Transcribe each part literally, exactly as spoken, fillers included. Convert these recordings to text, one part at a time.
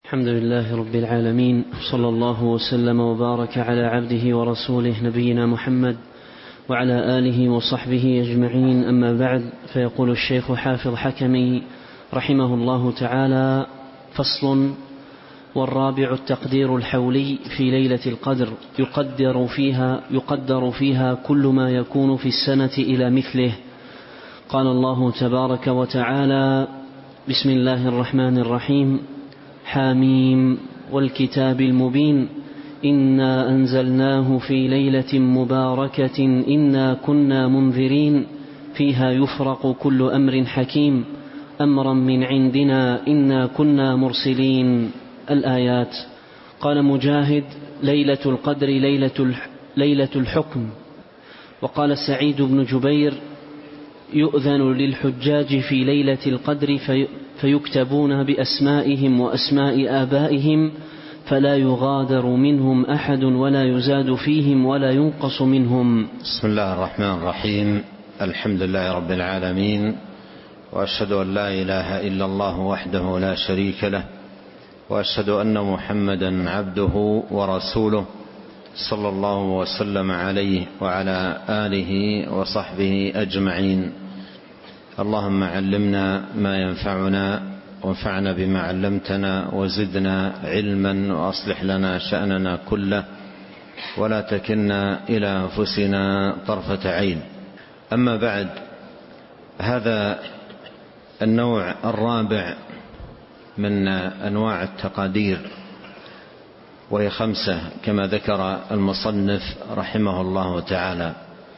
الحمد لله رب العالمين، صلى الله وسلم وبارك على عبده ورسوله نبينا محمد وعلى آله وصحبه أجمعين. أما بعد، فيقول الشيخ حافظ حكمي رحمه الله تعالى: فصل. والرابع التقدير الحولي في ليلة القدر، يقدر فيها, يقدر فيها كل ما يكون في السنة إلى مثله. قال الله تبارك وتعالى: بسم الله الرحمن الرحيم: حاميم والكتاب المبين إنا أنزلناه في ليلة مباركة إنا كنا منذرين فيها يفرق كل أمر حكيم أمرا من عندنا إنا كنا مرسلين. الآيات. قال مجاهد: ليلة القدر ليلة, ليلة الحكم. وقال سعيد بن جبير: يؤذن للحجاج في ليلة القدر في فيكتبون بأسمائهم وأسماء آبائهم فلا يغادر منهم أحد ولا يزاد فيهم ولا ينقص منهم. بسم الله الرحمن الرحيم. الحمد لله رب العالمين، وأشهد أن لا إله إلا الله وحده لا شريك له، وأشهد أن محمدا عبده ورسوله صلى الله وسلم عليه وعلى آله وصحبه أجمعين. اللهم علمنا ما ينفعنا وانفعنا بما علمتنا وزدنا علما وأصلح لنا شأننا كله ولا تكلنا إلى أنفسنا طرفة عين. أما بعد، هذا النوع الرابع من أنواع التقادير، وهي خمسة كما ذكر المصنف رحمه الله تعالى.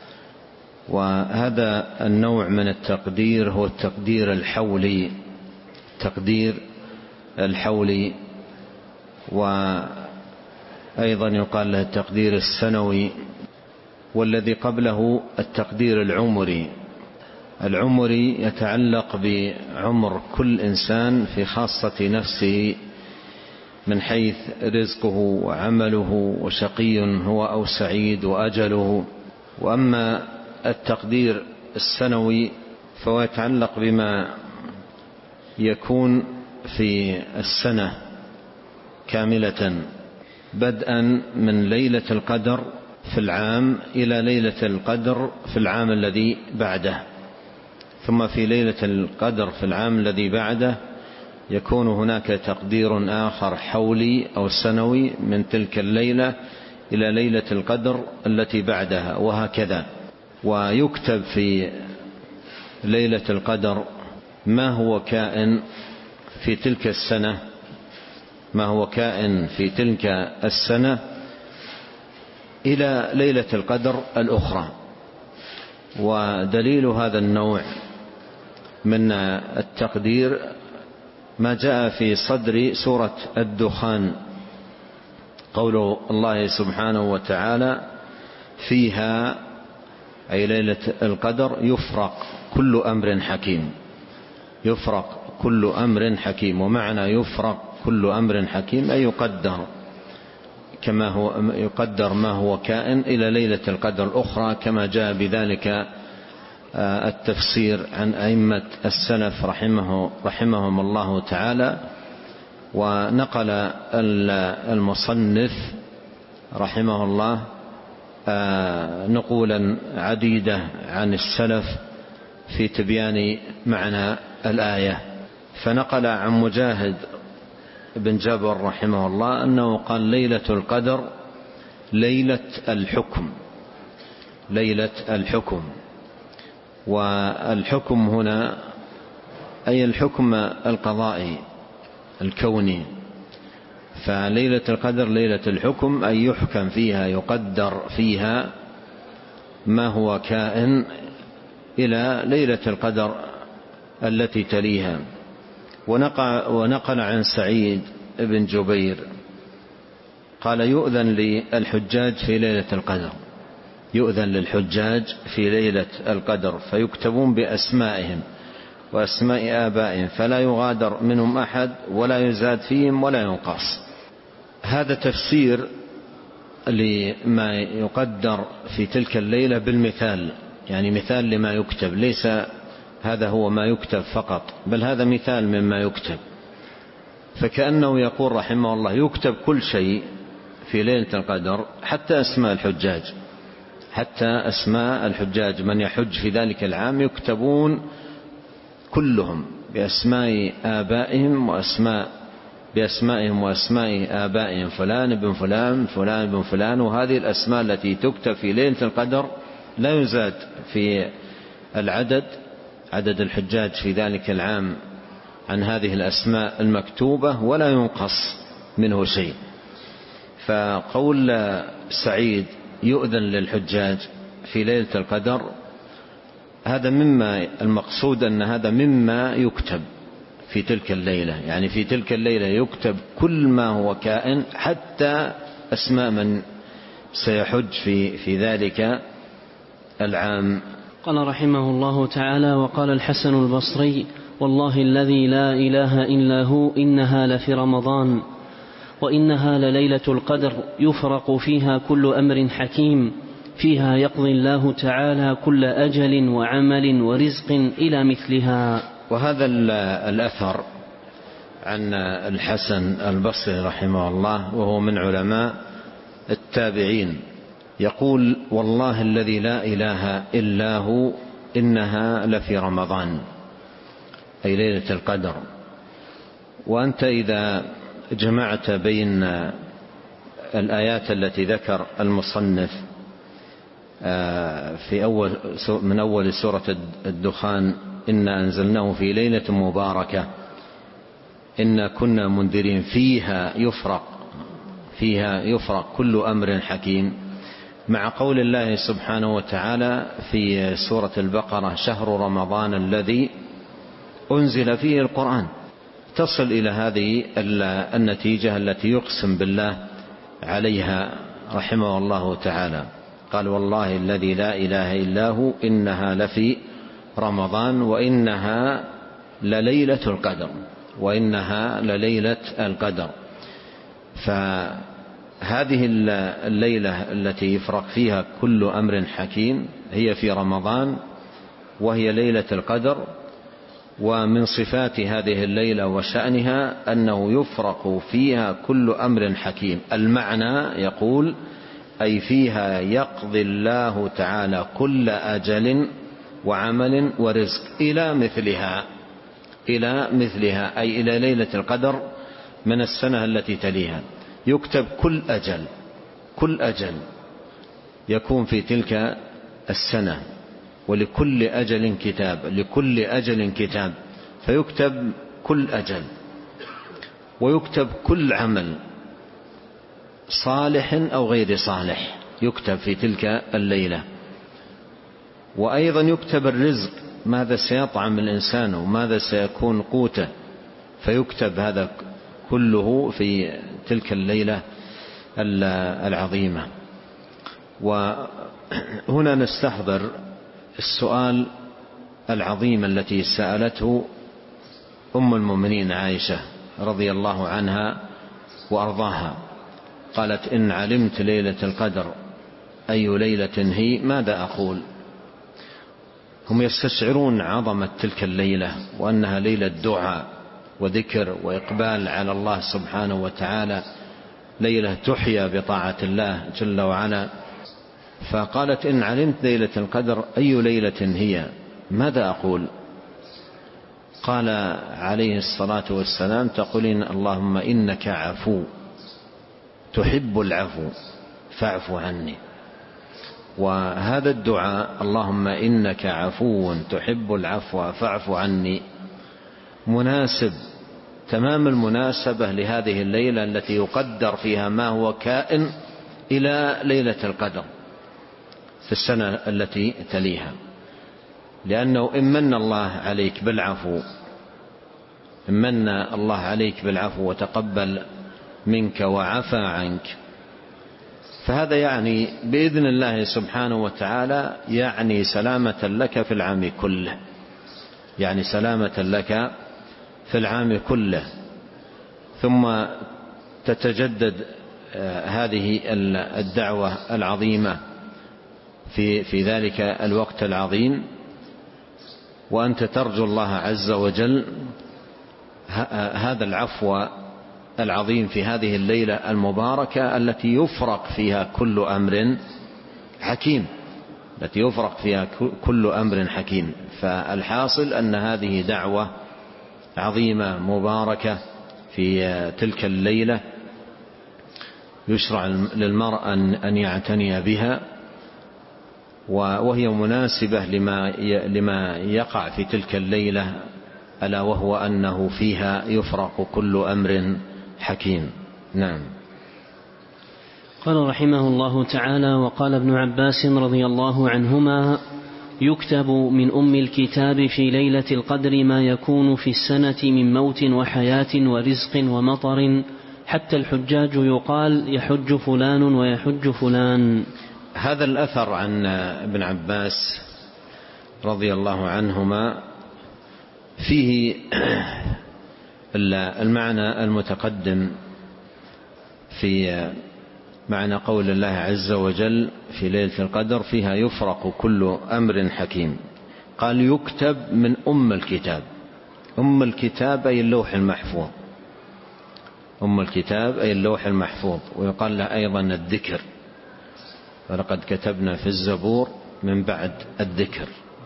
وهذا النوع من التقدير هو التقدير الحولي، تقدير الحولي، وأيضا يقال له التقدير السنوي، والذي قبله التقدير العمري. العمري يتعلق بعمر كل إنسان في خاصة نفسه من حيث رزقه وعمله وشقي هو أو سعيد وأجله. وأما التقدير السنوي فهو يتعلق بما يكون في السنة كاملة، بدءا من ليلة القدر في العام إلى ليلة القدر في العام الذي بعده، ثم في ليلة القدر في العام الذي بعده يكون هناك تقدير آخر حولي أو سنوي من تلك الليلة إلى ليلة القدر التي بعدها، وهكذا. ويكتب في ليلة القدر ما هو كائن في تلك السنة ما هو كائن في تلك السنة إلى ليلة القدر الأخرى. ودليل هذا النوع من التقدير ما جاء في صدر سورة الدخان، قول الله سبحانه وتعالى: فيها أي ليلة القدر يفرق كل أمر حكيم. يفرق كل أمر حكيم، ومعنى يفرق كل أمر حكيم أي يقدر كما هو يقدر ما هو كائن إلى ليلة القدر الأخرى، كما جاء بذلك التفسير عن أئمة السلف رحمه رحمهم الله تعالى. ونقل المصنف رحمه الله نقولا عديدة عن السلف في تبيان معنى الآية. فنقل عن مجاهد بن جبر رحمه الله أنه قال: ليلة القدر ليلة الحكم. ليلة الحكم. والحكم هنا أي الحكم القضائي الكوني، فليلة القدر ليلة الحكم أي يحكم فيها، يقدر فيها ما هو كائن إلى ليلة القدر التي تليها. ونقل عن سعيد بن جبير قال: يؤذن للحجاج في ليلة القدر يؤذن للحجاج في ليلة القدر فيكتبون بأسمائهم وأسماء آبائهم فلا يغادر منهم أحد ولا يزاد فيهم ولا ينقص. هذا تفسير لما يقدر في تلك الليلة بالمثال، يعني مثال لما يكتب، ليس هذا هو ما يكتب فقط، بل هذا مثال مما يكتب. فكأنه يقول رحمه الله يكتب كل شيء في ليلة القدر، حتى أسماء الحجاج، حتى أسماء الحجاج من يحج في ذلك العام يكتبون كلهم بأسماء آبائهم وأسماء بأسمائهم وأسماء آبائهم، فلان بن فلان فلان بن فلان. وهذه الأسماء التي تكتب في ليلة القدر لا يزاد في العدد عدد الحجاج في ذلك العام عن هذه الأسماء المكتوبة، ولا ينقص منه شيء. فقول سعيد يؤذن للحجاج في ليلة القدر، هذا مما المقصود أن هذا مما يكتب في تلك الليلة، يعني في تلك الليلة يكتب كل ما هو كائن، حتى أسماء من سيحج في, في ذلك العام. قال رحمه الله تعالى: وقال الحسن البصري: والله الذي لا إله إلا هو إنها لفي رمضان، وإنها لليلة القدر يفرق فيها كل أمر حكيم، فيها يقضي الله تعالى كل أجل وعمل ورزق إلى مثلها. وهذا الأثر عن الحسن البصري رحمه الله، وهو من علماء التابعين، يقول: والله الذي لا إله إلا هو إنها لفي رمضان، أي ليلة القدر. وأنت إذا جمعت بين الآيات التي ذكر المصنف في أول من أول سورة الدخان: إنا أنزلناه في ليلة مباركة إنا كنا منذرين فيها يفرق فيها يفرق كل أمر حكيم، مع قول الله سبحانه وتعالى في سورة البقرة: شهر رمضان الذي أنزل فيه القرآن، تصل إلى هذه النتيجة التي يقسم بالله عليها رحمه الله تعالى. قال: والله الذي لا إله إلا هو إنها لفي رمضان وإنها لليلة القدر وإنها لليلة القدر. فهذه الليلة التي يفرق فيها كل أمر حكيم هي في رمضان، وهي ليلة القدر. ومن صفات هذه الليلة وشأنها أنه يفرق فيها كل أمر حكيم. المعنى يقول: أي فيها يقضي الله تعالى كل أجل وعمل ورزق إلى مثلها إلى مثلها أي إلى ليلة القدر من السنة التي تليها. يكتب كل أجل كل أجل يكون في تلك السنة، ولكل أجل كتاب لكل أجل كتاب فيكتب كل أجل، ويكتب كل عمل صالح أو غير صالح يكتب في تلك الليلة. وأيضا يكتب الرزق، ماذا سيطعم الإنسان وماذا سيكون قوته، فيكتب هذا كله في تلك الليلة العظيمة. وهنا نستحضر السؤال العظيم التي سألته أم المؤمنين عائشة رضي الله عنها وأرضاها. قالت: إن علمت ليلة القدر أي ليلة هي ماذا أقول؟ هم يستشعرون عظمة تلك الليلة، وأنها ليلة دعاء وذكر وإقبال على الله سبحانه وتعالى، ليلة تحيا بطاعة الله جل وعلا. فقالت: إن علمت ليلة القدر أي ليلة هي ماذا أقول؟ قال عليه الصلاة والسلام: تقولين اللهم إنك عفو تحب العفو فاعف عني. وهذا الدعاء اللهم إنك عفو تحب العفو فاعف عني مناسب تمام المناسبة لهذه الليلة التي يقدر فيها ما هو كائن إلى ليلة القدر في السنة التي تليها. لأنه إن من الله عليك بالعفو إن من الله عليك بالعفو وتقبل منك وعفى عنك، فهذا يعني بإذن الله سبحانه وتعالى يعني سلامة لك في العام كله يعني سلامة لك في العام كله. ثم تتجدد هذه الدعوة العظيمة في في ذلك الوقت العظيم، وأنت ترجو الله عز وجل هذا العفو العظيم في هذه الليلة المباركة التي يفرق فيها كل أمر حكيم التي يفرق فيها كل أمر حكيم. فالحاصل أن هذه دعوة عظيمة مباركة في تلك الليلة يشرع للمرء أن يعتني بها، وهي مناسبة لما يقع في تلك الليلة، ألا وهو أنه فيها يفرق كل أمر حكيم. نعم. قال رحمه الله تعالى: وقال ابن عباس رضي الله عنهما: يكتب من أم الكتاب في ليلة القدر ما يكون في السنة من موت وحياة ورزق ومطر، حتى الحجاج يقال يحج فلان ويحج فلان. هذا الأثر عن ابن عباس رضي الله عنهما فيه المعنى المتقدم في معنى قول الله عز وجل في ليلة القدر فيها يفرق كل أمر حكيم. قال يكتب من أم الكتاب. أم الكتاب أي اللوح المحفوظ، أم الكتاب أي اللوح المحفوظ، ويقال له أيضا الذكر، ولقد كتبنا في الزبور من بعد الذكر.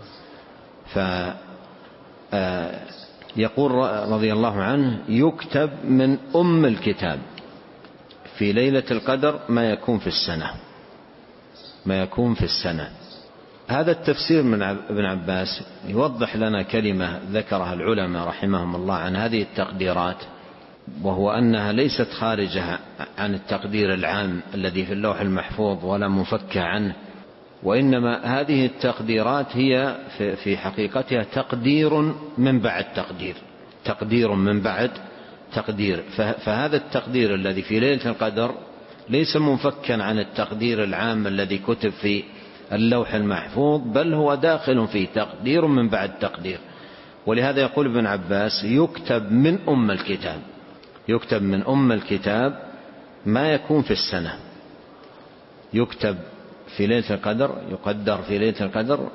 فيقول رضي الله عنه يكتب من أم الكتاب في ليلة القدر ما يكون في السنة، ما يكون في السنة. هذا التفسير من ابن عباس يوضح لنا كلمة ذكرها العلماء رحمهم الله عن هذه التقديرات، وهو أنها ليست خارجة عن التقدير العام الذي في اللوح المحفوظ ولا مفكة عنه، وإنما هذه التقديرات هي في حقيقتها تقدير من بعد تقدير، تقدير من بعد تقدير. فهذا التقدير الذي في ليلة القدر ليس منفكا عن التقدير العام الذي كتب في اللوح المحفوظ، بل هو داخل فيه تقدير من بعد تقدير. ولهذا يقول ابن عباس يكتب من أم الكتاب، يكتب من أم الكتاب ما يكون في السنة، يكتب في ليلة القدر، يقدر في ليلة القدر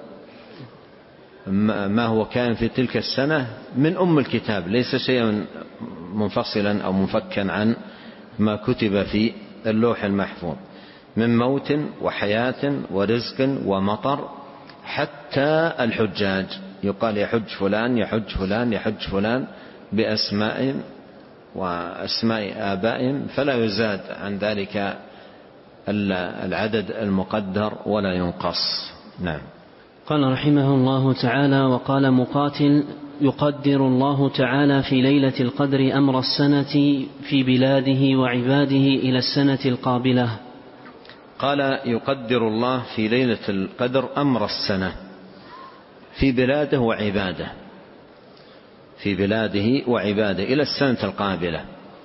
ما هو كان في تلك السنة من أم الكتاب، ليس شيئا منفصلا أو منفكا عن ما كتب في اللوح المحفوظ، من موت وحياة ورزق ومطر، حتى الحجاج يقال يحج فلان يحج فلان يحج فلان بأسمائهم وأسماء آبائهم، فلا يزاد عن ذلك العدد المقدر ولا ينقص. نعم. قال رحمه الله تعالى: وقال مقاتل: يقدر الله تعالى في ليلة القدر أمر السنة في بلاده وعباده إلى السنة القابلة. قال يقدر الله في ليلة القدر أمر السنة في بلاده وعباده، في بلاده وعباده إلى السنة القابلة.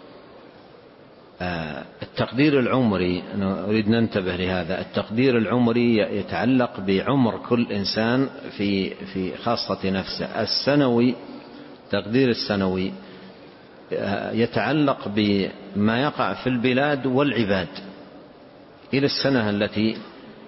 التقدير العمري، أريد ننتبه لهذا، التقدير العمري يتعلق بعمر كل إنسان في في خاصة نفسه. السنوي، تقدير السنوي يتعلق بما يقع في البلاد والعباد إلى السنة التي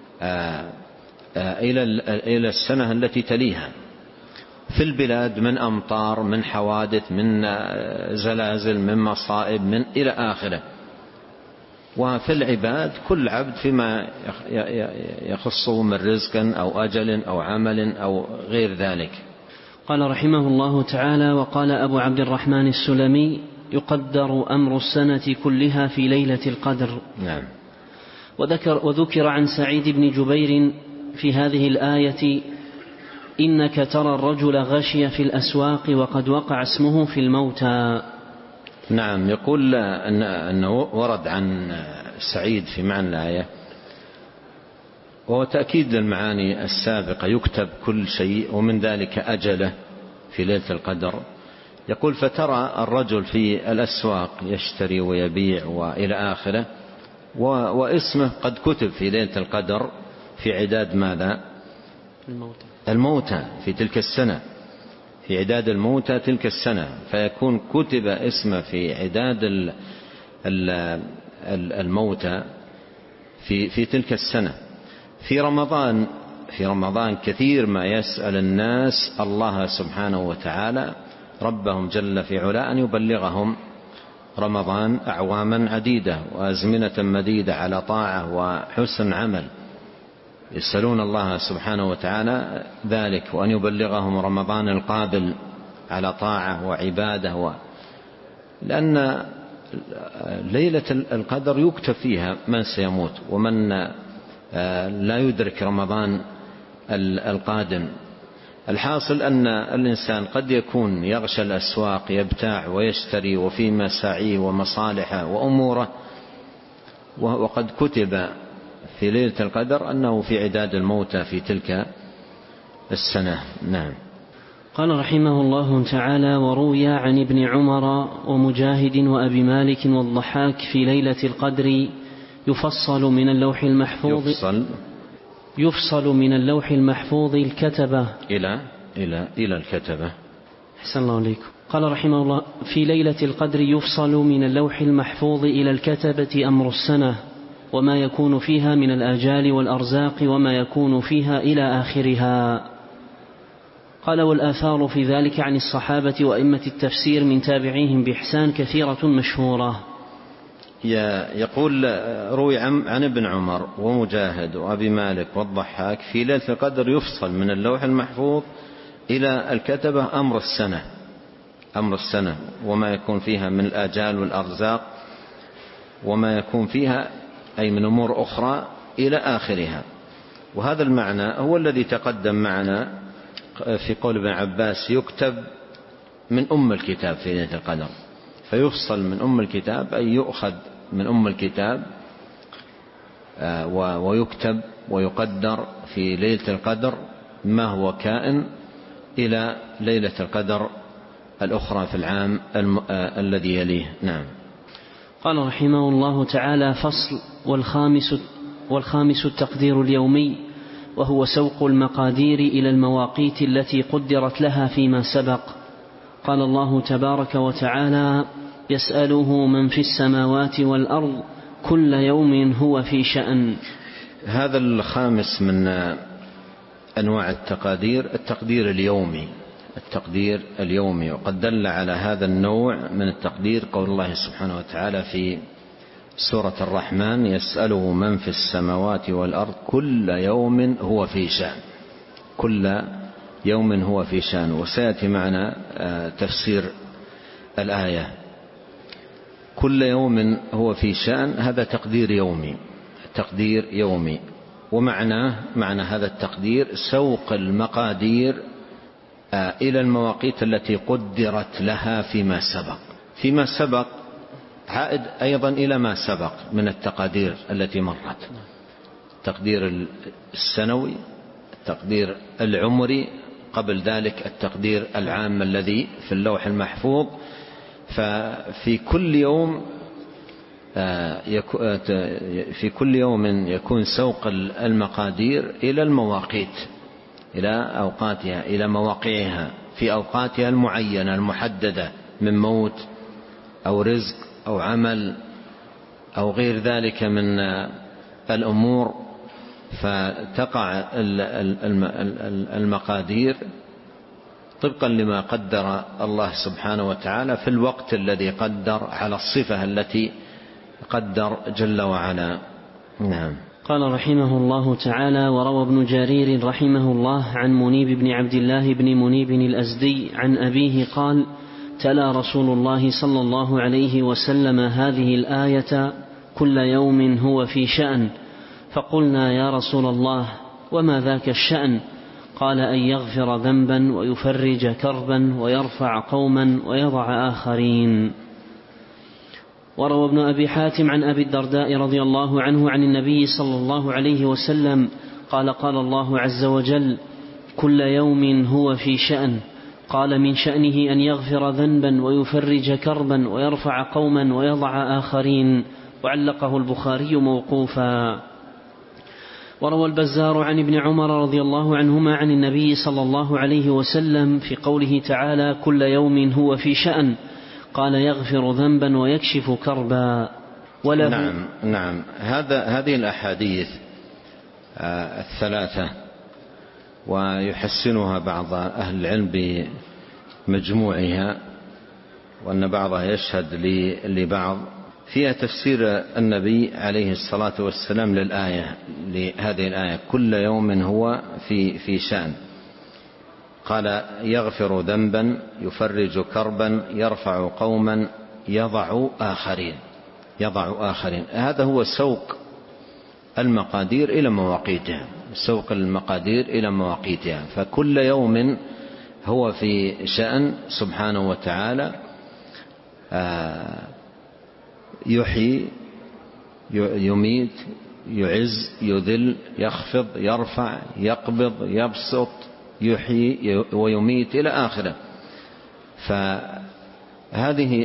إلى إلى السنة التي تليها. في البلاد من أمطار، من حوادث، من زلازل، من مصائب، من إلى آخره. وفي العباد كل عبد فيما يخصه من رزق أو أجل أو عمل أو غير ذلك. قال رحمه الله تعالى: وقال أبو عبد الرحمن السلمي: يقدر أمر السنة كلها في ليلة القدر. نعم. وذكر, وذكر عن سعيد بن جبير في هذه الآية: إنك ترى الرجل غشي في الأسواق وقد وقع اسمه في الموتى. نعم. يقول أن أنه ورد عن سعيد في معنى الآية، وهو تأكيد للمعاني السابقة، يكتب كل شيء ومن ذلك أجله في ليلة القدر. يقول: فترى الرجل في الأسواق يشتري ويبيع وإلى آخره، واسمه قد كتب في ليلة القدر في عداد ماذا؟ الموتى. الموتى في تلك السنة، في عداد الموتى تلك السنة، فيكون كتب اسمه في عداد الموتى في في تلك السنة. في رمضان في رمضان كثير ما يسأل الناس الله سبحانه وتعالى ربهم جل في علا أن يبلغهم رمضان أعواما عديدة وأزمنة مديدة على طاعة وحسن عمل، يسألون الله سبحانه وتعالى ذلك، وأن يبلغهم رمضان القابل على طاعة وعبادة و... لأن ليلة القدر يكتب فيها من سيموت ومن لا يدرك رمضان القادم. الحاصل أن الإنسان قد يكون يغشى الأسواق يبتاع ويشتري وفي مساعيه ومصالحه وأموره، وقد كتب في ليلة القدر أنه في عداد الموتى في تلك السنة. نعم. قال رحمه الله تعالى: وروي عن ابن عمر ومجاهد وأبي مالك والضحاك في ليلة القدر يفصل من اللوح المحفوظ يفصل, يفصل من اللوح المحفوظ الكتبة إلى إلى إلى الكتبة. أحسن الله عليكم. قال رحمه الله: في ليلة القدر يفصل من اللوح المحفوظ إلى الكتبة أمر السنة وما يكون فيها من الآجال والأرزاق وما يكون فيها إلى آخرها. قال: والآثار في ذلك عن الصحابة وأئمة التفسير من تابعيهم بإحسان كثيرة مشهورة. يقول: روي عن ابن عمر ومجاهد وأبي مالك والضحاك في ليلة القدر يفصل من اللوح المحفوظ إلى الكتبة أمر السنة أمر السنة وما يكون فيها من الآجال والأرزاق وما يكون فيها أي من أمور أخرى إلى آخرها. وهذا المعنى هو الذي تقدم معنا في قول ابن عباس: يكتب من أم الكتاب في ليلة القدر. فيفصل من أم الكتاب أي يؤخذ من أم الكتاب ويكتب ويقدر في ليلة القدر ما هو كائن إلى ليلة القدر الأخرى في العام الذي يليه. نعم. قال رحمه الله تعالى: فصل. والخامس, والخامس التقدير اليومي، وهو سوق المقادير إلى المواقيت التي قدرت لها فيما سبق. قال الله تبارك وتعالى: يسأله من في السماوات والأرض كل يوم هو في شأن. هذا الخامس من أنواع التقادير التقدير اليومي التقدير اليومي وقد دل على هذا النوع من التقدير قول الله سبحانه وتعالى في سورة الرحمن: يسأله من في السماوات والأرض كل يوم هو في شأن. كل يوم هو في شأن. وسيأتي معنا تفسير الآية. كل يوم هو في شأن هذا تقدير يومي تقدير يومي ومعناه معنى هذا التقدير سوق المقادير إلى المواقيت التي قدرت لها فيما سبق. فيما سبق عائد أيضا إلى ما سبق من التقادير التي مرت: التقدير السنوي، التقدير العمري، قبل ذلك التقدير العام الذي في اللوح المحفوظ. ففي كل يوم في كل يوم يكون سوق المقادير إلى المواقيت إلى أوقاتها إلى مواقعها في أوقاتها المعينة المحددة من موت أو رزق أو عمل أو غير ذلك من الأمور. فتقع المقادير طبقا لما قدر الله سبحانه وتعالى في الوقت الذي قدر على الصفة التي قدر جل وعلا. نعم. قال رحمه الله تعالى: وروى ابن جرير رحمه الله عن منيب بن عبد الله بن منيب الأزدي عن أبيه قال: تلا رسول الله صلى الله عليه وسلم هذه الآية: كل يوم هو في شأن. فقلنا: يا رسول الله وما ذاك الشأن؟ قال: أن يغفر ذنبا ويفرج كربا ويرفع قوما ويضع آخرين. وروى ابن أبي حاتم عن أبي الدرداء رضي الله عنه عن النبي صلى الله عليه وسلم قال: قال الله عز وجل: كل يوم هو في شأن. قال: من شأنه أن يغفر ذنبا ويفرج كربا ويرفع قوما ويضع آخرين. وعلقه البخاري موقوفا. وروى البزار عن ابن عمر رضي الله عنهما عن النبي صلى الله عليه وسلم في قوله تعالى: كل يوم هو في شأن، قال: يغفر ذنبا ويكشف كربا. وله نعم نعم هذا هذه الأحاديث الثلاثة ويحسنها بعض أهل العلم مجموعها، وأن بعضها يشهد لبعض. فيها تفسير النبي عليه الصلاة والسلام للآية لهذه الآية: كل يوم هو في في شأن. قال: يغفر ذنبا، يفرج كربا، يرفع قوما، يضع آخرين يضع آخرين هذا هو سوق المقادير إلى مواقيتها، سوق المقادير إلى مواقيتها. فكل يوم هو في شأن سبحانه وتعالى، يحيي، يميت، يعز، يذل، يخفض، يرفع، يقبض، يبسط، يحيي ويميت إلى آخره. فهذه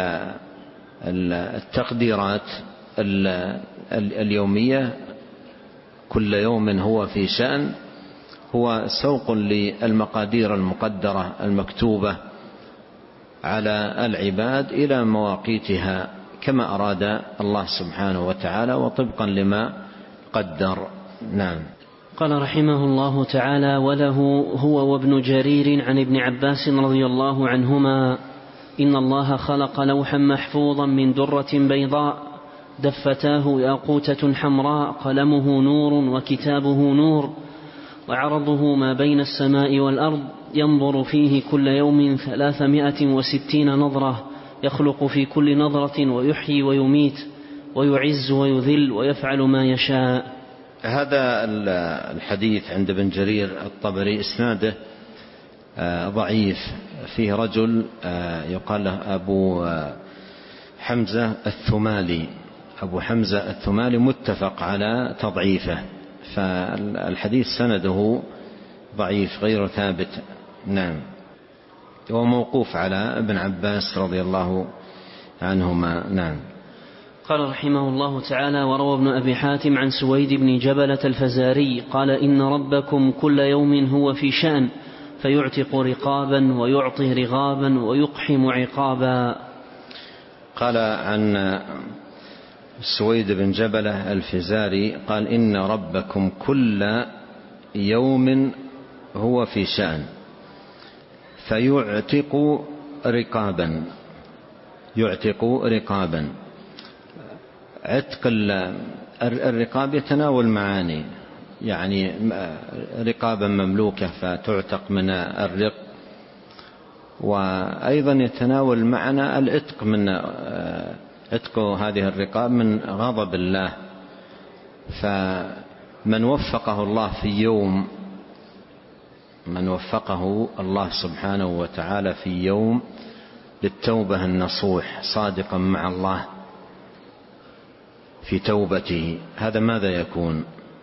التقديرات اليومية، كل يوم هو في شأن، هو سوق للمقادير المقدرة المكتوبة على العباد إلى مواقيتها كما أراد الله سبحانه وتعالى وطبقا لما قدر. نعم. قال رحمه الله تعالى: وله هو وابن جرير عن ابن عباس رضي الله عنهما: إن الله خلق لوحا محفوظا من درة بيضاء دفتاه ياقوتة حمراء، قلمه نور وكتابه نور، وعرضه ما بين السماء والأرض، ينظر فيه كل يوم ثلاثمائة وستين نظرة، يخلق في كل نظرة ويحيي ويميت ويعز ويذل ويفعل ما يشاء. هذا الحديث عند ابن جرير الطبري إسناده ضعيف، فيه رجل يقال له أبو حمزة الثمالي أبو حمزة الثمالي متفق على تضعيفه، فالحديث سنده ضعيف غير ثابت. نعم. وموقوف على ابن عباس رضي الله عنهما. نعم. قال رحمه الله تعالى: وروى ابن أبي حاتم عن سويد بن جبلة الفزاري قال: إن ربكم كل يوم هو في شأن، فيعتق رقابا ويعطي رغابا ويقحم عقابا. قال عن سويد بن جبلة الفزاري قال: إن ربكم كل يوم هو في شأن، فيعتق رقابا يعتق رقابا عتق الرقاب يتناول معاني، يعني رقابا مملوكة فتعتق من الرق، وأيضا يتناول معنى العتق من عتق هذه الرقاب من غضب الله. فمن وفقه الله في يوم من وفقه الله سبحانه وتعالى في يوم للتوبة النصوح صادقا مع الله في توبته، هذا ماذا يكون؟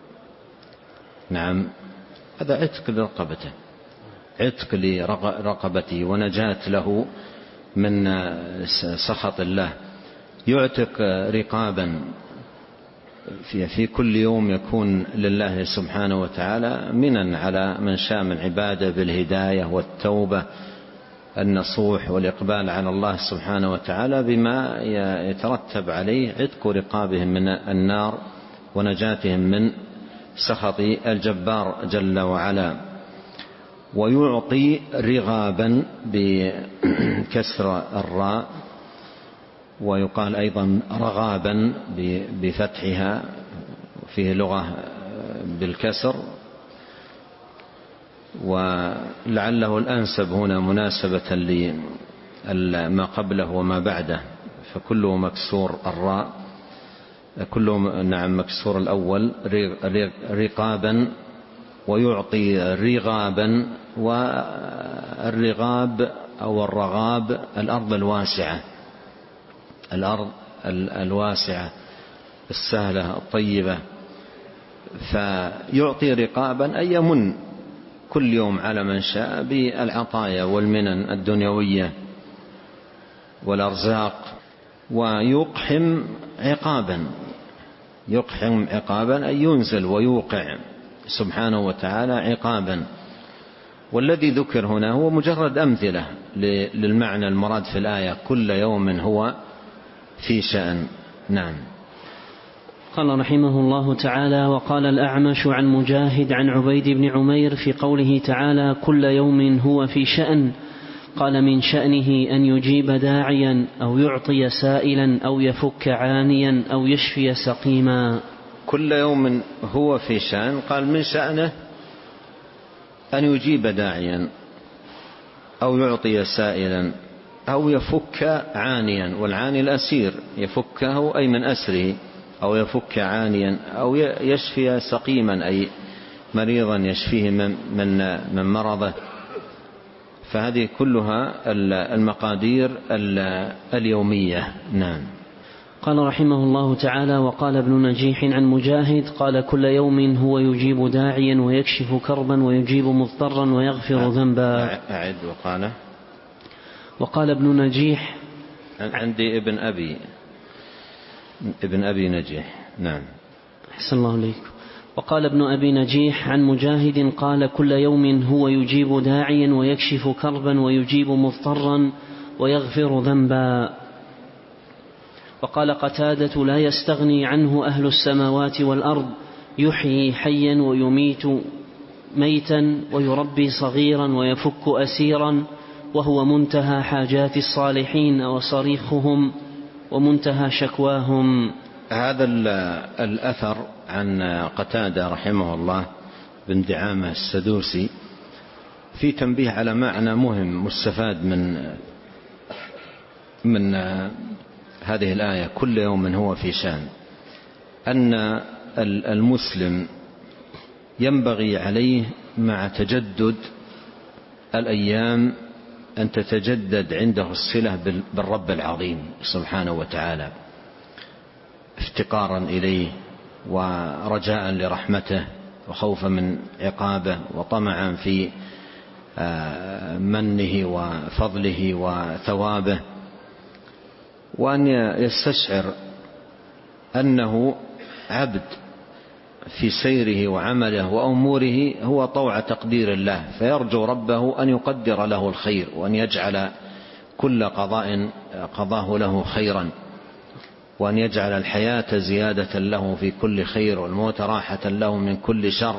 نعم، هذا عتق لرقبته، عتق لرقبته ونجاة له من سخط الله. يعتق رقابا في كل يوم يكون لله سبحانه وتعالى منا على من شاء من عباده بالهداية والتوبة النصوح والإقبال على الله سبحانه وتعالى، بما يترتب عليه عتق رقابهم من النار ونجاتهم من سخط الجبار جل وعلا. ويعطي رغابا بكسر الراء، ويقال أيضا رغابا بفتحها، فيه لغة بالكسر، ولعله الأنسب هنا مناسبة لما قبله وما بعده، فكله مكسور الراء، كله نعم مكسور الأول رقابا، ويعطي رغابا. والرغاب أو الرغاب الأرض الواسعة، الأرض الواسعة السهلة الطيبة. فيعطي رقابا أي يمن كل يوم على من شاء بالعطايا والمنن الدنيوية والأرزاق. ويقحم عقابا، يقحم عقابا أي ينزل ويوقع سبحانه وتعالى عقابا. والذي ذكر هنا هو مجرد أمثلة للمعنى المراد في الآية: كل يوم هو في شأن. نعم. قال رحمه الله تعالى: وقال الأعمش عن مجاهد عن عبيد بن عمير في قوله تعالى: كل يوم هو في شأن، قال من شأنه أن يجيب داعيا أو يعطي سائلا أو يفك عانيا أو يشفي سقيما. كل يوم هو في شأن. قال من شأنه أن يجيب داعيا أو يعطي سائلا أو يفك عانيا، والعاني الأسير يفكه أي من أسره، أو يفك عانيا أو يشفي سقيما أي مريضا يشفيه من, من, من مرضه. فهذه كلها المقادير اليومية. نعم. قال رحمه الله تعالى: وقال ابن نجيح عن مجاهد قال: كل يوم هو يجيب داعيا ويكشف كربا ويجيب مضطرا ويغفر ذنبا. أعد. وقال وقال ابن نجيح عندي ابن أبي ابن أبي نجيح. نعم. أحسن الله عليكم. وقال ابن أبي نجيح عن مجاهد قال: كل يوم هو يجيب داعيا ويكشف كربا ويجيب مضطرا ويغفر ذنبا. وقال قتادة: لا يستغني عنه أهل السماوات والأرض، يحيي حيا ويميت ميتا ويربي صغيرا ويفك أسيرا، وهو منتهى حاجات الصالحين وصريخهم ومنتهى شكواهم. هذا الأثر عن قتادة رحمه الله بن دعامة السدوسي في تنبيه على معنى مهم مستفاد من من هذه الآية: كل يوم هو في شأن. أن المسلم ينبغي عليه مع تجدد الأيام أن تتجدد عنده الصلة بالرب العظيم سبحانه وتعالى، افتقارا إليه ورجاء لرحمته وخوفا من عقابه وطمعا في منه وفضله وثوابه، وأن يستشعر أنه عبد في سيره وعمله وأموره هو طوع تقدير الله، فيرجو ربه أن يقدر له الخير وأن يجعل كل قضاء قضاه له خيرا، وأن يجعل الحياة زيادة له في كل خير والموت راحة له من كل شر.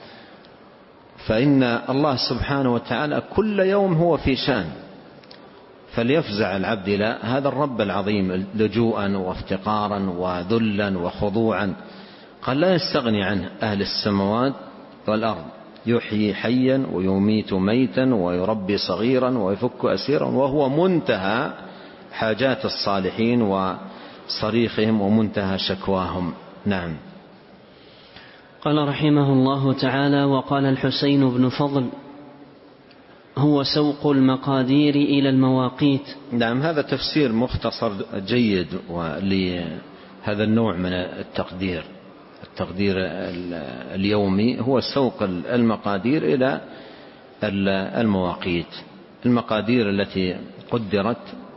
فإن الله سبحانه وتعالى كل يوم هو في شأن، فليفزع العبد إلى هذا الرب العظيم لجوءا وافتقارا وذلا وخضوعا. قال: لا يستغني عنه أهل السماوات والأرض، يحيي حيا ويميت ميتا ويربي صغيرا ويفك أسيرا، وهو منتهى حاجات الصالحين وصريخهم ومنتهى شكواهم. نعم. قال رحمه الله تعالى: وقال الحسين بن فضل: هو سوق المقادير إلى المواقيت. نعم. هذا تفسير مختصر جيد لهذا النوع من التقدير. التقدير اليومي هو سوق المقادير إلى المواقيت، المقادير التي قدرت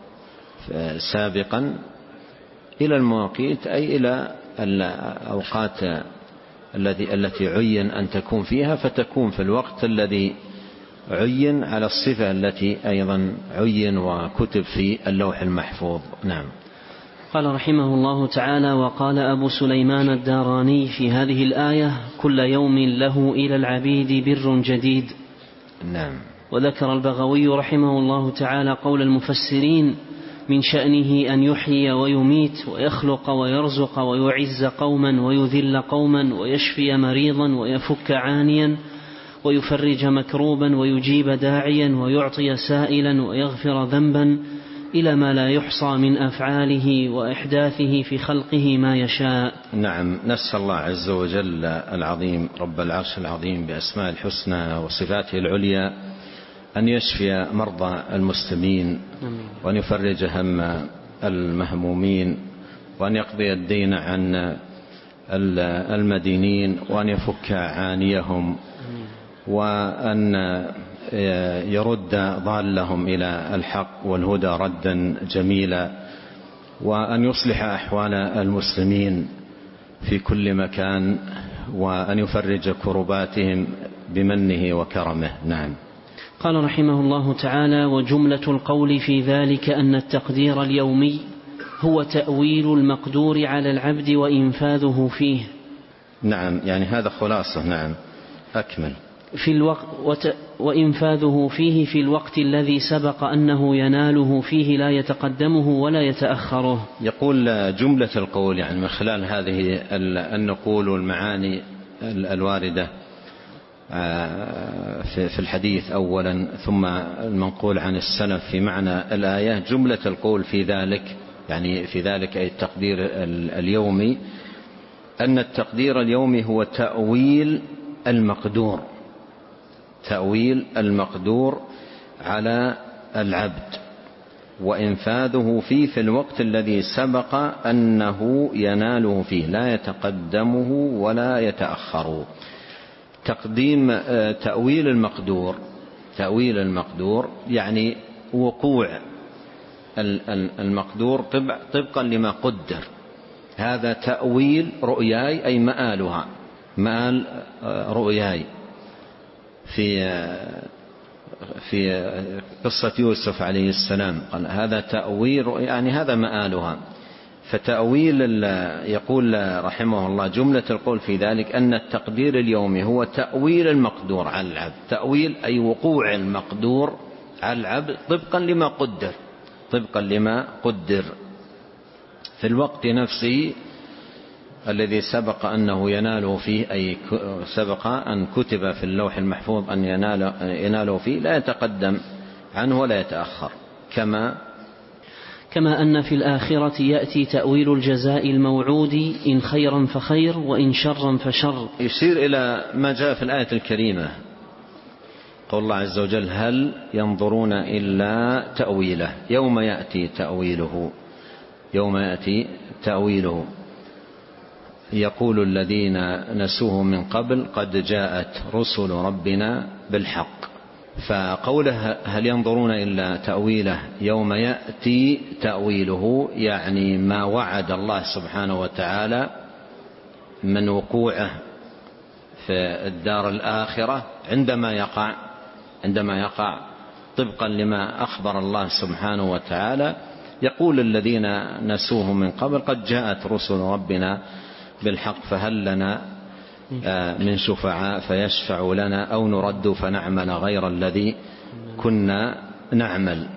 سابقا إلى المواقيت، أي إلى الأوقات التي عين أن تكون فيها، فتكون في الوقت الذي عين على الصفة التي أيضا عين وكتب في اللوح المحفوظ. نعم. قال رحمه الله تعالى: وقال أبو سليمان الداراني في هذه الآية: كل يوم له إلى العبيد بر جديد. نعم. وذكر البغوي رحمه الله تعالى قول المفسرين: من شأنه أن يحيي ويميت ويخلق ويرزق ويعز قوما ويذل قوما ويشفي مريضا ويفك عانيا ويفرج مكروبا ويجيب داعيا ويعطي سائلا ويغفر ذنبا، إلى ما لا يحصى من أفعاله وإحداثه في خلقه ما يشاء. نعم. نسأل الله عز وجل العظيم رب العرش العظيم بأسماء الحسنى وصفاته العليا أن يشفي مرضى المسلمين، وأن يفرج هم المهمومين، وأن يقضي الدين عن المدينين، وأن يفك عانيهم، وأن يرد ضالهم إلى الحق والهدى ردا جميلا، وأن يصلح أحوال المسلمين في كل مكان، وأن يفرج كرباتهم بمنه وكرمه. نعم. قال رحمه الله تعالى: وجملة القول في ذلك أن التقدير اليومي هو تأويل المقدور على العبد وإنفاذه فيه. نعم. يعني هذا خلاصة. نعم. أكمل. في الوقت وإنفاذه فيه في الوقت الذي سبق أنه يناله فيه لا يتقدمه ولا يتأخره. يقول جملة القول يعني من خلال هذه النقول والمعاني الواردة في الحديث أولا ثم المنقول عن السلف في معنى الآية، جملة القول في ذلك يعني في ذلك أي التقدير اليومي، أن التقدير اليومي هو تأويل المقدور تأويل المقدور على العبد وإنفاذه فيه في الوقت الذي سبق أنه يناله فيه لا يتقدمه ولا يتأخر. تقديم تأويل المقدور تأويل المقدور يعني وقوع المقدور طبقا لما قدر، هذا تأويل رؤياي أي مآلها مآل رؤياي. في في قصة يوسف عليه السلام قال هذا تأويل يعني هذا مآلها. فتأويل يقول رحمه الله جملة القول في ذلك أن التقدير اليومي هو تأويل المقدور على العبد، تأويل أي وقوع المقدور على العبد طبقا لما قدر طبقا لما قدر في الوقت نفسه الذي سبق أنه يناله فيه، أي سبق أن كتب في اللوح المحفوظ أن يناله فيه لا يتقدم عنه ولا يتأخر. كما كما أن في الآخرة يأتي تأويل الجزاء الموعود إن خيرا فخير وإن شرا فشر. يشير إلى ما جاء في الآية الكريمة قول الله عز وجل هل ينظرون إلا تأويله يوم يأتي تأويله يوم يأتي تأويله يقول الذين نسوه من قبل قد جاءت رسل ربنا بالحق. فقوله هل ينظرون إلا تأويله يوم يأتي تأويله يعني ما وعد الله سبحانه وتعالى من وقوعه في الدار الآخرة عندما يقع عندما يقع طبقا لما أخبر الله سبحانه وتعالى. يقول الذين نسوه من قبل قد جاءت رسل ربنا بالحق فهل لنا من شفعاء فيشفع لنا أو نرد فنعمل غير الذي كنا نعمل.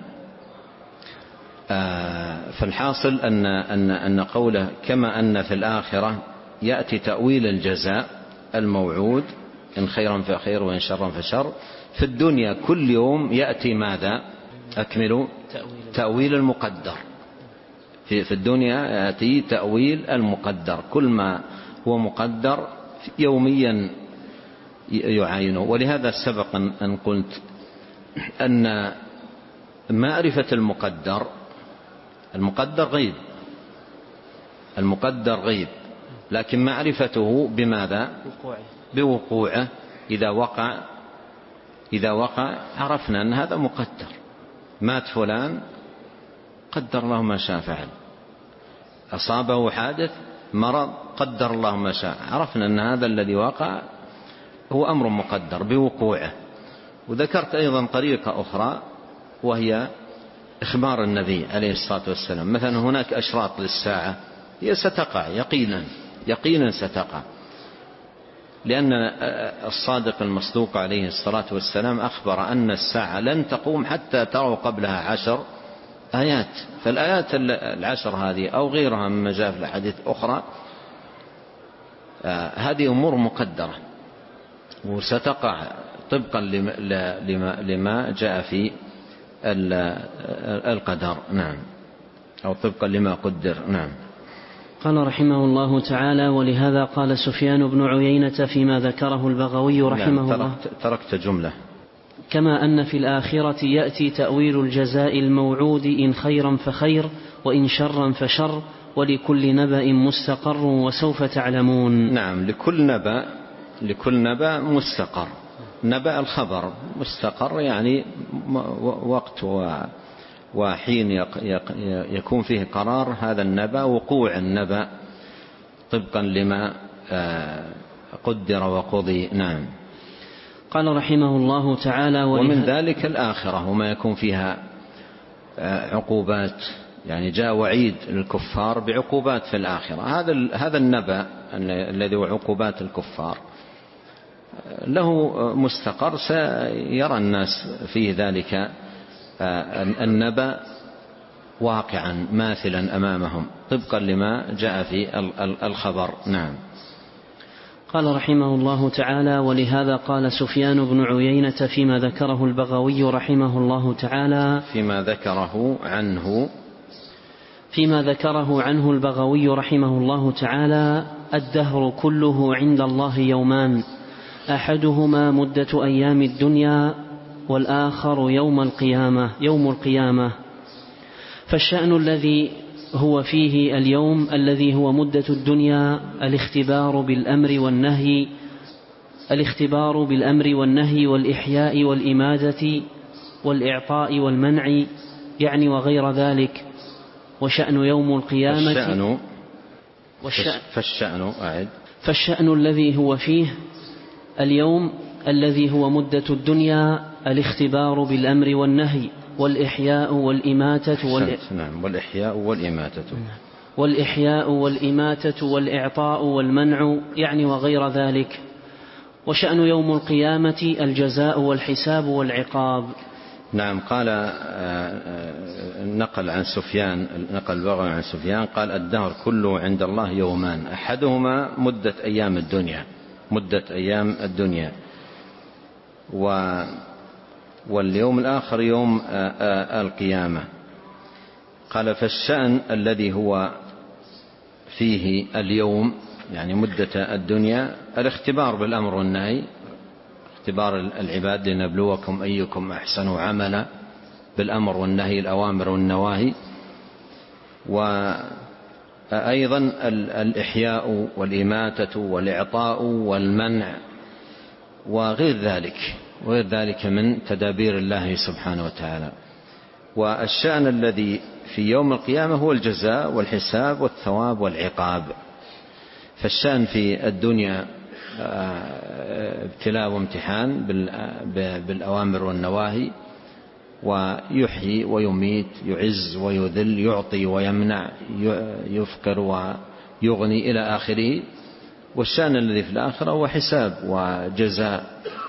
فالحاصل أن, أن, أن قوله كما أن في الآخرة يأتي تأويل الجزاء الموعود إن خيرا فخير وإن شرا فشر، في الدنيا كل يوم يأتي ماذا؟ أكملوا تأويل المقدر. في, في الدنيا يأتي تأويل المقدر، كل ما هو مقدر يوميا يعاينه. ولهذا سبق أن قلت أن معرفة المقدر المقدر غيب المقدر غيب لكن معرفته بماذا؟ بوقوعه. إذا وقع إذا وقع عرفنا أن هذا مقدر. مات فلان قدر الله ما شاء فعل، أصابه حادث مرض قدر الله ما شاء، عرفنا أن هذا الذي وقع هو أمر مقدر بوقوعه. وذكرت أيضا طريقة أخرى وهي إخبار النبي عليه الصلاة والسلام. مثلا هناك أشراط للساعة هي ستقع يقينا يقينا ستقع، لأن الصادق المصدوق عليه الصلاة والسلام أخبر أن الساعة لن تقوم حتى تروا قبلها عشر آيات. فالآيات العشر هذه أو غيرها مما جاء في الحديث أخرى هذه أمور مقدرة وستقع طبقا لما جاء في القدر. نعم، أو طبقا لما قدر. نعم. قال رحمه الله تعالى ولهذا قال سفيان بن عيينة فيما ذكره البغوي رحمه نعم. الله تركت, تركت جملة كما أن في الآخرة يأتي تأويل الجزاء الموعود إن خيرا فخير وإن شرا فشر ولكل نبأ مستقر وسوف تعلمون. نعم، لكل نبأ لكل نبأ مستقر. نبأ الخبر، مستقر يعني وقت وحين يكون فيه قرار هذا النبأ، وقوع النبأ طبقا لما قدر وقضي. نعم. قال رحمه الله تعالى ومن ذلك الآخرة وما يكون فيها عقوبات، يعني جاء وعيد للكفار بعقوبات في الآخرة. هذا هذا النبأ الذي هو عقوبات الكفار له مستقر سيرى الناس فيه ذلك النبأ واقعا ماثلا أمامهم طبقا لما جاء في الخبر. نعم. قال رحمه الله تعالى: ولهذا قال سفيان بن عيينة فيما ذكره البغوي رحمه الله تعالى فيما ذكره عنه فيما ذكره عنه البغوي رحمه الله تعالى: الدهر كله عند الله يومان، أحدهما مدة أيام الدنيا والآخر يوم القيامة يوم القيامة. فالشأن الذي هو فيه اليوم الذي هو مدة الدنيا الاختبار بالأمر والنهي الاختبار بالأمر والنهي والإحياء والإمادة والإعطاء والمنع يعني وغير ذلك. وشأن يوم القيامة فالشأن, والشأن فالشأن أعد فالشأن الذي هو فيه اليوم الذي هو مدة الدنيا الاختبار بالأمر والنهي والإحياء والإماتة وال... نعم والإحياء والإماتة والإحياء والإماتة والإعطاء والمنع يعني وغير ذلك. وشأن يوم القيامة الجزاء والحساب والعقاب. نعم. قال نقل عن سفيان نقل البغوي عن سفيان قال: الدهر كله عند الله يومان، أحدهما مدة أيام الدنيا مدة أيام الدنيا و واليوم الآخر يوم القيامة. قال: فالشأن الذي هو فيه اليوم يعني مدة الدنيا الاختبار بالأمر والنهي، اختبار العباد لنبلوكم أيكم أحسن عملا بالأمر والنهي الأوامر والنواهي، وأيضا الإحياء والإماتة والإعطاء والمنع وغير ذلك وغير ذلك من تدابير الله سبحانه وتعالى. والشأن الذي في يوم القيامة هو الجزاء والحساب والثواب والعقاب. فالشأن في الدنيا ابتلاء وامتحان بالأوامر والنواهي، ويحيي ويميت، يعز ويذل، يعطي ويمنع، يفقر ويغني إلى آخره. والشأن الذي في الآخرة هو حساب وجزاء.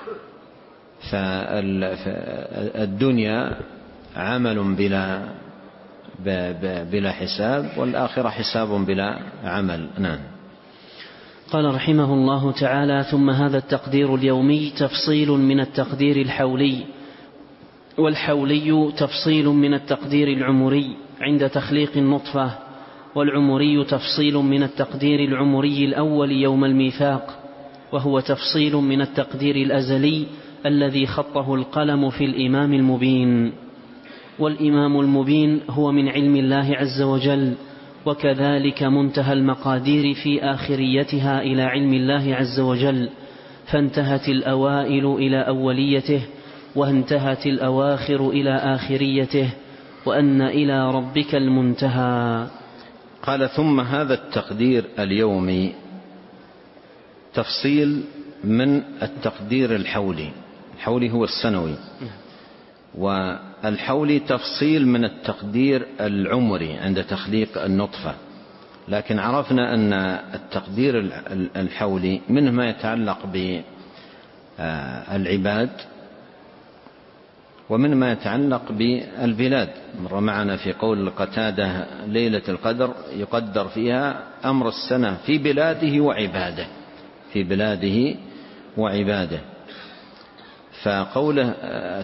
فالدنيا عمل بلا بلا حساب، والآخرة حساب بلا عمل. نعم. قال رحمه الله تعالى: ثم هذا التقدير اليومي تفصيل من التقدير الحولي، والحولي تفصيل من التقدير العمري عند تخليق النطفة، والعمري تفصيل من التقدير العمري الأول يوم الميثاق، وهو تفصيل من التقدير الأزلي الذي خطه القلم في الإمام المبين. والإمام المبين هو من علم الله عز وجل، وكذلك منتهى المقادير في آخريتها إلى علم الله عز وجل، فانتهت الأوائل إلى أوليته، وانتهت الأواخر إلى آخريته، وأن إلى ربك المنتهى. قال: ثم هذا التقدير اليومي تفصيل من التقدير الحولي. الحولي هو السنوي، والحولي تفصيل من التقدير العمري عند تخليق النطفة. لكن عرفنا أن التقدير الحولي منه ما يتعلق بالعباد، ومن ما يتعلق بالبلاد. مر معنا في قول قتادة: ليلة القدر يقدر فيها أمر السنة في بلاده وعباده في بلاده وعباده. فقوله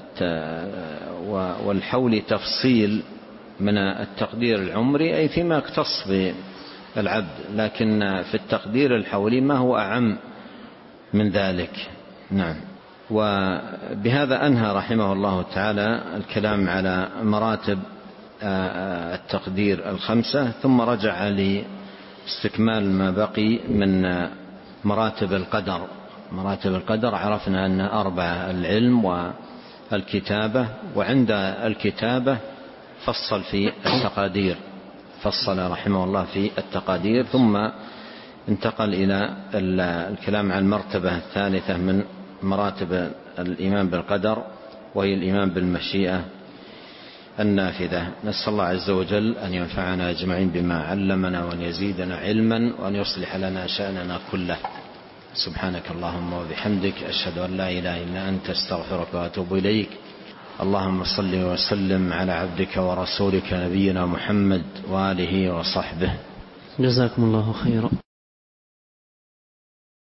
والحول تفصيل من التقدير العمري أي فيما يختص بالعبد، لكن في التقدير الحولي ما هو أعم من ذلك. نعم. وبهذا أنهى رحمه الله تعالى الكلام على مراتب التقدير الخمسة، ثم رجع لاستكمال ما بقي من مراتب القدر. مراتب القدر عرفنا أن أربعة: العلم والكتابة، وعند الكتابة فصل في التقادير فصل رحمه الله في التقادير، ثم انتقل إلى الكلام عن المرتبة الثالثة من مراتب الإيمان بالقدر، وهي الإيمان بالمشيئة النافذة. نسأل الله عز وجل أن ينفعنا أجمعين بما علمنا، وأن يزيدنا علما، وأن يصلح لنا شأننا كله. سبحانك اللهم وبحمدك، أشهد أن لا إله إلا أنت، استغفرك وأتوب إليك. اللهم صل وسلم على عبدك ورسولك نبينا محمد وآله وصحبه. جزاكم الله خيرا.